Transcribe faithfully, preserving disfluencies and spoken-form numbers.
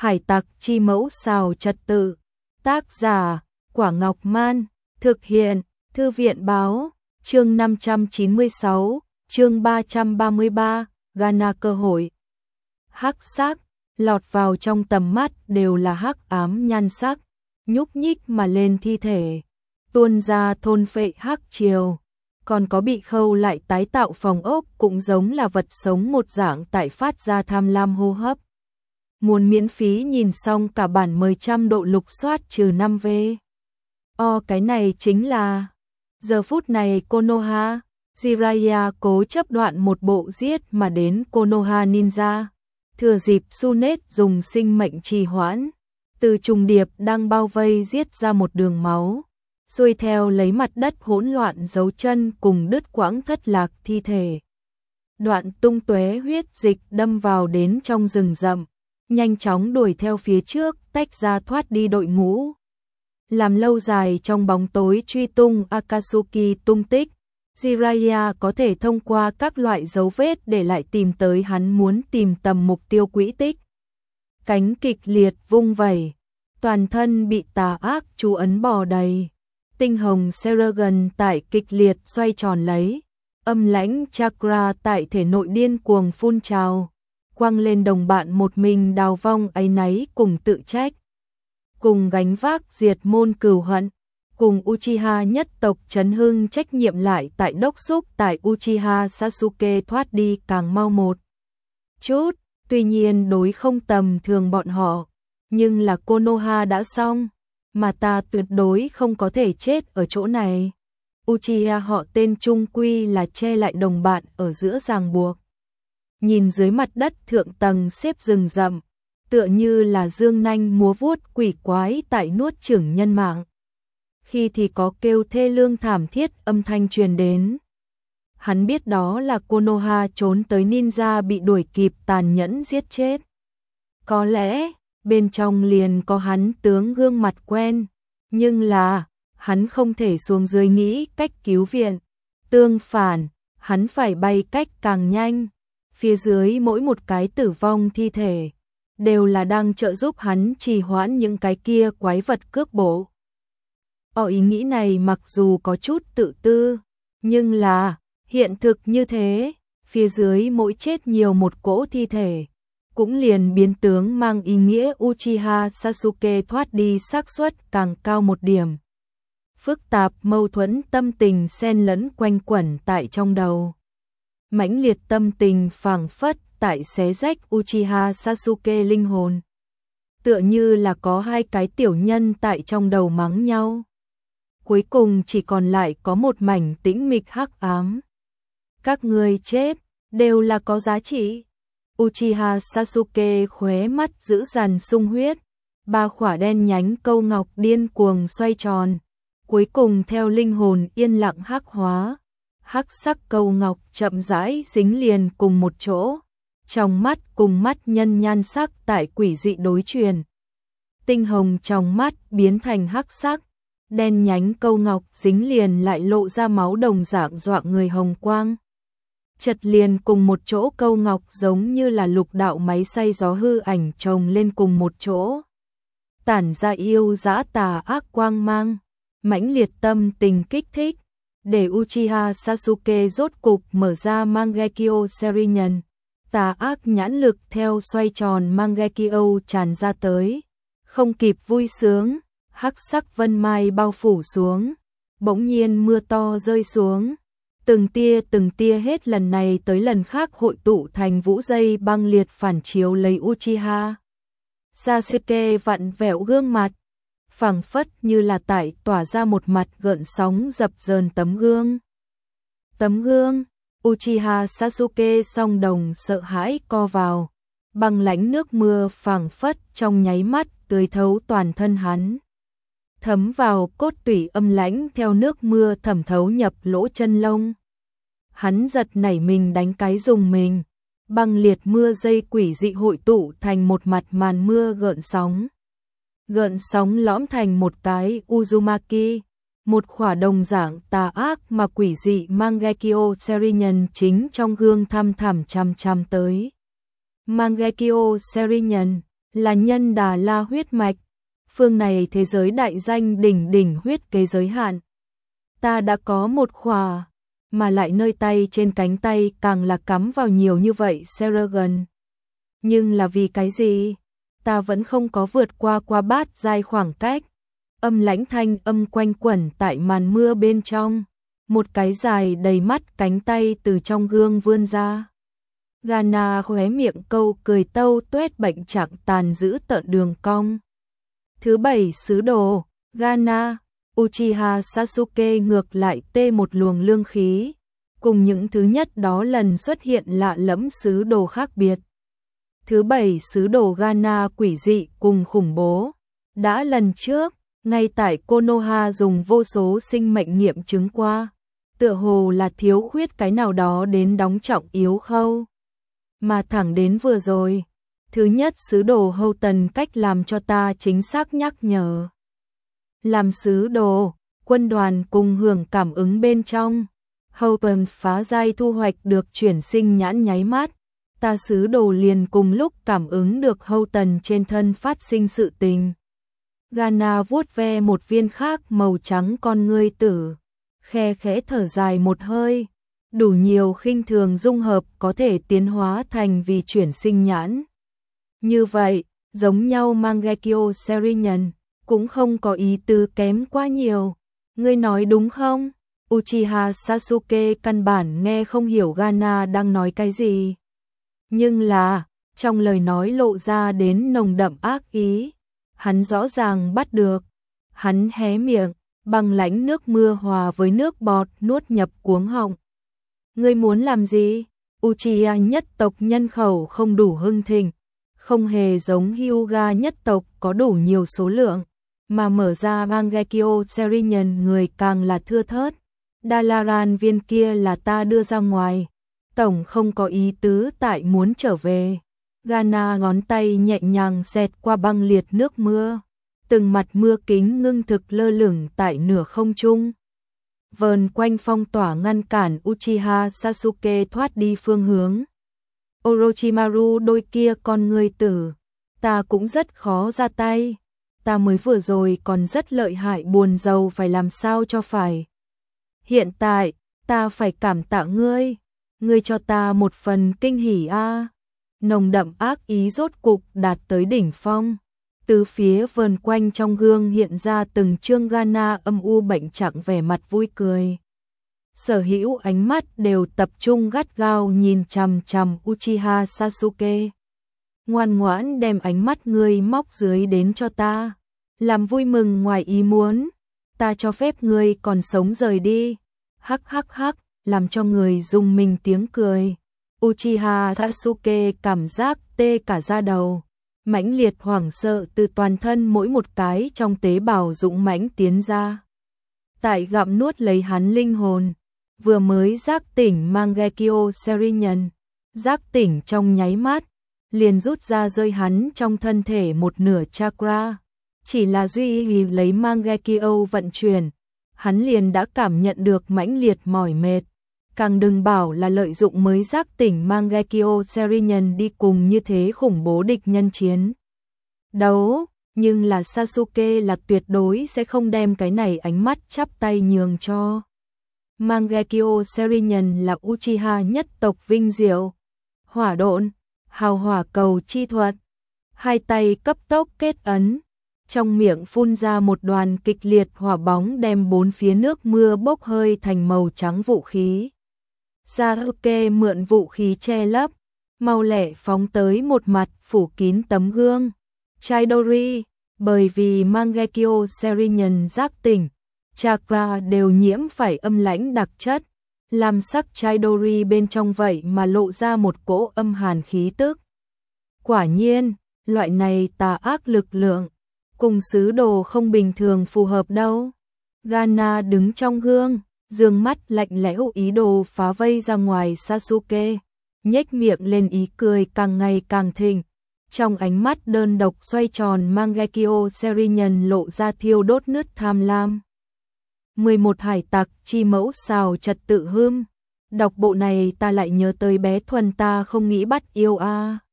Hải tặc chi mẫu xào trật tự. Tác giả, Quả Ngọc Man. Thực hiện, Thư viện báo. Chương năm trăm chín mươi sáu, chương ba trăm ba mươi ba, Ghana cơ hội. Hắc sắc, lọt vào trong tầm mắt đều là hắc ám nhan sắc, nhúc nhích mà lên thi thể, tuôn ra thôn phệ hắc triều. Còn có bị khâu lại tái tạo phòng ốc cũng giống là vật sống một dạng tại phát ra tham lam hô hấp. Muốn miễn phí nhìn xong cả bản mười trăm độ lục soát trừ năm V. O cái này chính là... Giờ phút này Konoha, Jiraiya cố chấp đoạn một bộ giết mà đến Konoha Ninja. Thừa dịp Sunet dùng sinh mệnh trì hoãn, từ trùng điệp đang bao vây giết ra một đường máu, xuôi theo lấy mặt đất hỗn loạn dấu chân cùng đứt quãng thất lạc thi thể. Đoạn tung tóe huyết dịch đâm vào đến trong rừng rậm, nhanh chóng đuổi theo phía trước, tách ra thoát đi đội ngũ. Làm lâu dài trong bóng tối truy tung Akatsuki tung tích, Jiraiya có thể thông qua các loại dấu vết để lại tìm tới hắn muốn tìm tầm mục tiêu quỹ tích. Cánh kịch liệt vung vẩy, toàn thân bị tà ác chú ấn bò đầy. Tinh hồng Seragon tại kịch liệt xoay tròn lấy, âm lãnh chakra tại thể nội điên cuồng phun trào, quăng lên đồng bạn một mình đào vong áy náy cùng tự trách. Cùng gánh vác diệt môn cừu hận, cùng Uchiha nhất tộc chấn hưng trách nhiệm lại tại đốc xúc tại Uchiha Sasuke thoát đi càng mau một chút, tuy nhiên đối không tầm thường bọn họ, nhưng là Konoha đã xong, mà ta tuyệt đối không có thể chết ở chỗ này. Uchiha họ tên trung quy là che lại đồng bạn ở giữa ràng buộc. Nhìn dưới mặt đất thượng tầng xếp rừng rậm, tựa như là dương nanh múa vuốt quỷ quái tại nuốt chửng nhân mạng. Khi thì có kêu thê lương thảm thiết âm thanh truyền đến. Hắn biết đó là Konoha trốn tới ninja bị đuổi kịp tàn nhẫn giết chết. Có lẽ bên trong liền có hắn tướng gương mặt quen, nhưng là hắn không thể xuống dưới nghĩ cách cứu viện. Tương phản, hắn phải bay cách càng nhanh. Phía dưới mỗi một cái tử vong thi thể đều là đang trợ giúp hắn trì hoãn những cái kia quái vật cước bộ. Ở ý nghĩ này mặc dù có chút tự tư, nhưng là hiện thực như thế, phía dưới mỗi chết nhiều một cỗ thi thể, cũng liền biến tướng mang ý nghĩa Uchiha Sasuke thoát đi xác suất càng cao một điểm. Phức tạp mâu thuẫn tâm tình xen lẫn quanh quẩn tại trong đầu. Mãnh liệt tâm tình phảng phất tại xé rách Uchiha Sasuke linh hồn. Tựa như là có hai cái tiểu nhân tại trong đầu mắng nhau. Cuối cùng chỉ còn lại có một mảnh tĩnh mịch hắc ám. Các người chết, đều là có giá trị. Uchiha Sasuke khóe mắt giữ dằn sung huyết. Ba khỏa đen nhánh câu ngọc điên cuồng xoay tròn. Cuối cùng theo linh hồn yên lặng hắc hóa. Hắc sắc câu ngọc chậm rãi dính liền cùng một chỗ. Trong mắt cùng mắt nhân nhan sắc tại quỷ dị đối truyền. Tinh hồng trong mắt biến thành hắc sắc. Đen nhánh câu ngọc dính liền lại lộ ra máu đồng dạng dọa người hồng quang. Chật liền cùng một chỗ câu ngọc giống như là lục đạo máy xay gió hư ảnh chồng lên cùng một chỗ. Tản ra yêu dã tà ác quang mang, mãnh liệt tâm tình kích thích, để Uchiha Sasuke rốt cục mở ra Mangekyo Sharingan. Tà ác nhãn lực theo xoay tròn Mangekyo tràn ra tới, không kịp vui sướng. Hắc sắc vân mai bao phủ xuống, bỗng nhiên mưa to rơi xuống, từng tia từng tia hết lần này tới lần khác hội tụ thành vũ dây băng liệt phản chiếu lấy Uchiha Sasuke vặn vẹo gương mặt, phảng phất như là tại tỏa ra một mặt gợn sóng dập dờn tấm gương. Tấm gương, Uchiha Sasuke song đồng sợ hãi co vào, băng lãnh nước mưa phảng phất trong nháy mắt tưới thấu toàn thân hắn. Thấm vào cốt tủy âm lãnh theo nước mưa thẩm thấu nhập lỗ chân lông. Hắn giật nảy mình đánh cái dùng mình, băng liệt mưa dây quỷ dị hội tụ thành một mặt màn mưa gợn sóng. Gợn sóng lõm thành một cái Uzumaki, một khỏa đồng dạng tà ác mà quỷ dị Mangekyo Sharingan chính trong gương thăm thẳm chằm chằm tới. Mangekyo Sharingan là nhân Đà La huyết mạch, phương này thế giới đại danh đỉnh đỉnh huyết kế giới hạn. Ta đã có một khỏa, mà lại nơi tay trên cánh tay càng là cắm vào nhiều như vậy Seragon. Nhưng là vì cái gì? Ta vẫn không có vượt qua qua bát giai khoảng cách. Âm lãnh thanh âm quanh quẩn tại màn mưa bên trong. Một cái dài đầy mắt cánh tay từ trong gương vươn ra. Gana khóe miệng câu cười tâu tuét bệnh trạng tàn giữ tợn đường cong. Thứ bảy sứ đồ, Gana, Uchiha Sasuke ngược lại tê một luồng lương khí. Cùng những thứ nhất đó lần xuất hiện lạ lẫm sứ đồ khác biệt. Thứ bảy sứ đồ Gana quỷ dị cùng khủng bố. Đã lần trước, ngay tại Konoha dùng vô số sinh mệnh nghiệm chứng qua. Tựa hồ là thiếu khuyết cái nào đó đến đóng trọng yếu khâu. Mà thẳng đến vừa rồi, thứ nhất sứ đồ Hâu Tần cách làm cho ta chính xác nhắc nhở. Làm sứ đồ, quân đoàn cùng hưởng cảm ứng bên trong. Hâu Tần phá giai thu hoạch được chuyển sinh nhãn nháy mắt. Ta sứ đồ liền cùng lúc cảm ứng được Hâu Tần trên thân phát sinh sự tình. Gana vuốt ve một viên khác màu trắng con ngươi tử. Khe khẽ thở dài một hơi. Đủ nhiều khinh thường dung hợp có thể tiến hóa thành vì chuyển sinh nhãn. Như vậy, giống nhau Mangekyo Sharingan cũng không có ý tứ kém quá nhiều. Ngươi nói đúng không? Uchiha Sasuke căn bản nghe không hiểu Gana đang nói cái gì. Nhưng là, trong lời nói lộ ra đến nồng đậm ác ý. Hắn rõ ràng bắt được. Hắn hé miệng, băng lãnh nước mưa hòa với nước bọt nuốt nhập cuống họng. Ngươi muốn làm gì? Uchiha nhất tộc nhân khẩu không đủ hưng thịnh, không hề giống Hyuga nhất tộc có đủ nhiều số lượng, mà mở ra Mangekyo Sharingan người càng là thưa thớt. Dalaran viên kia là ta đưa ra ngoài, tổng không có ý tứ tại muốn trở về. Gana ngón tay nhẹ nhàng xẹt qua băng liệt nước mưa, từng mặt mưa kính ngưng thực lơ lửng tại nửa không trung. Vờn quanh phong tỏa ngăn cản Uchiha Sasuke thoát đi phương hướng. Orochimaru đôi kia con người tử, ta cũng rất khó ra tay. Ta mới vừa rồi còn rất lợi hại buồn rầu phải làm sao cho phải. Hiện tại, ta phải cảm tạ ngươi. Ngươi cho ta một phần kinh hỉ a. À. Nồng đậm ác ý rốt cục đạt tới đỉnh phong. Từ phía vờn quanh trong gương hiện ra từng trương Gana âm u bệnh trạng vẻ mặt vui cười. Sở hữu ánh mắt đều tập trung gắt gao nhìn chằm chằm Uchiha Sasuke. Ngoan ngoãn đem ánh mắt ngươi móc dưới đến cho ta. Làm vui mừng ngoài ý muốn. Ta cho phép ngươi còn sống rời đi. Hắc hắc hắc, làm cho người rùng mình tiếng cười. Uchiha Sasuke cảm giác tê cả da đầu. Mãnh liệt hoảng sợ từ toàn thân mỗi một cái trong tế bào dũng mãnh tiến ra. Tại gặm nuốt lấy hắn linh hồn, vừa mới giác tỉnh Mangekyo Sharingan, giác tỉnh trong nháy mắt, liền rút ra rơi hắn trong thân thể một nửa chakra. Chỉ là duy trì lấy Mangekyo vận chuyển, hắn liền đã cảm nhận được mãnh liệt mỏi mệt. Càng đừng bảo là lợi dụng mới giác tỉnh Mangekyo Sharingan đi cùng như thế khủng bố địch nhân chiến đấu, nhưng là Sasuke là tuyệt đối sẽ không đem cái này ánh mắt chắp tay nhường cho. Mangekyo Sharingan là Uchiha nhất tộc vinh diệu, hỏa độn, hào hỏa cầu chi thuật, hai tay cấp tốc kết ấn, trong miệng phun ra một đoàn kịch liệt hỏa bóng đem bốn phía nước mưa bốc hơi thành màu trắng vũ khí. Sasuke mượn vũ khí che lấp, mau lẹ phóng tới một mặt phủ kín tấm gương. Chidori, bởi vì Mangekyo Sharingan giác tỉnh, chakra đều nhiễm phải âm lãnh đặc chất, làm sắc Chidori bên trong vậy mà lộ ra một cỗ âm hàn khí tức. Quả nhiên, loại này tà ác lực lượng, cùng sứ đồ không bình thường phù hợp đâu. Gana đứng trong gương, dương mắt lạnh lẽo ý đồ phá vây ra ngoài Sasuke, nhếch miệng lên ý cười càng ngày càng thịnh. Trong ánh mắt đơn độc xoay tròn Mangekyo Sharingan lộ ra thiêu đốt nứt tham lam. mười một hải tặc chi mẫu xào trật tự hươm. Đọc bộ này ta lại nhớ tới bé Thuần ta không nghĩ bắt yêu a. À.